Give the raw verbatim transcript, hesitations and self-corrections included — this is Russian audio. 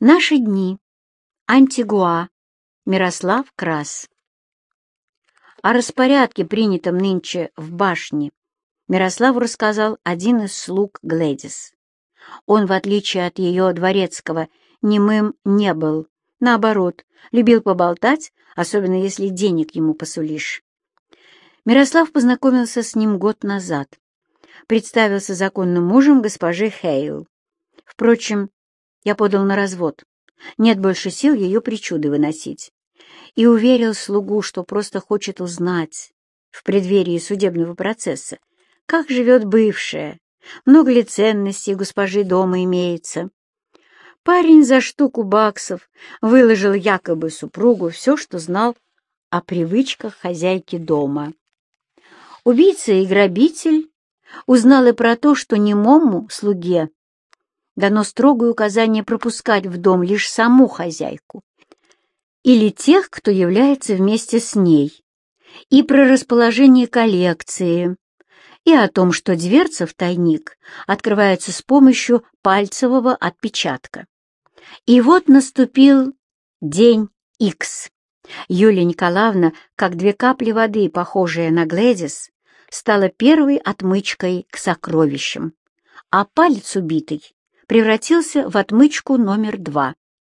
Наши дни. Антигуа. Мирослав Крас. О распорядке, принятом нынче в башне, Мирославу рассказал один из слуг Глэдис. Он, в отличие от ее дворецкого, немым не был. Наоборот, любил поболтать, особенно если денег ему посулишь. Мирослав познакомился с ним год назад. Представился законным мужем госпожи Хейл. Впрочем, я подал на развод. Нет больше сил ее причуды выносить. И уверил слугу, что просто хочет узнать в преддверии судебного процесса, как живет бывшая, много ли ценностей у госпожи дома имеется. Парень за штуку баксов выложил якобы супругу все, что знал о привычках хозяйки дома. Убийца и грабитель узнал и про то, что немому слуге дано строгое указание пропускать в дом лишь саму хозяйку или тех, кто является вместе с ней, и про расположение коллекции, и о том, что дверца в тайник открывается с помощью пальцевого отпечатка. И вот наступил день Икс. Юлия Николаевна, как две капли воды, похожая на Глэдис, стала первой отмычкой к сокровищам, а палец убитый превратился в отмычку номер два.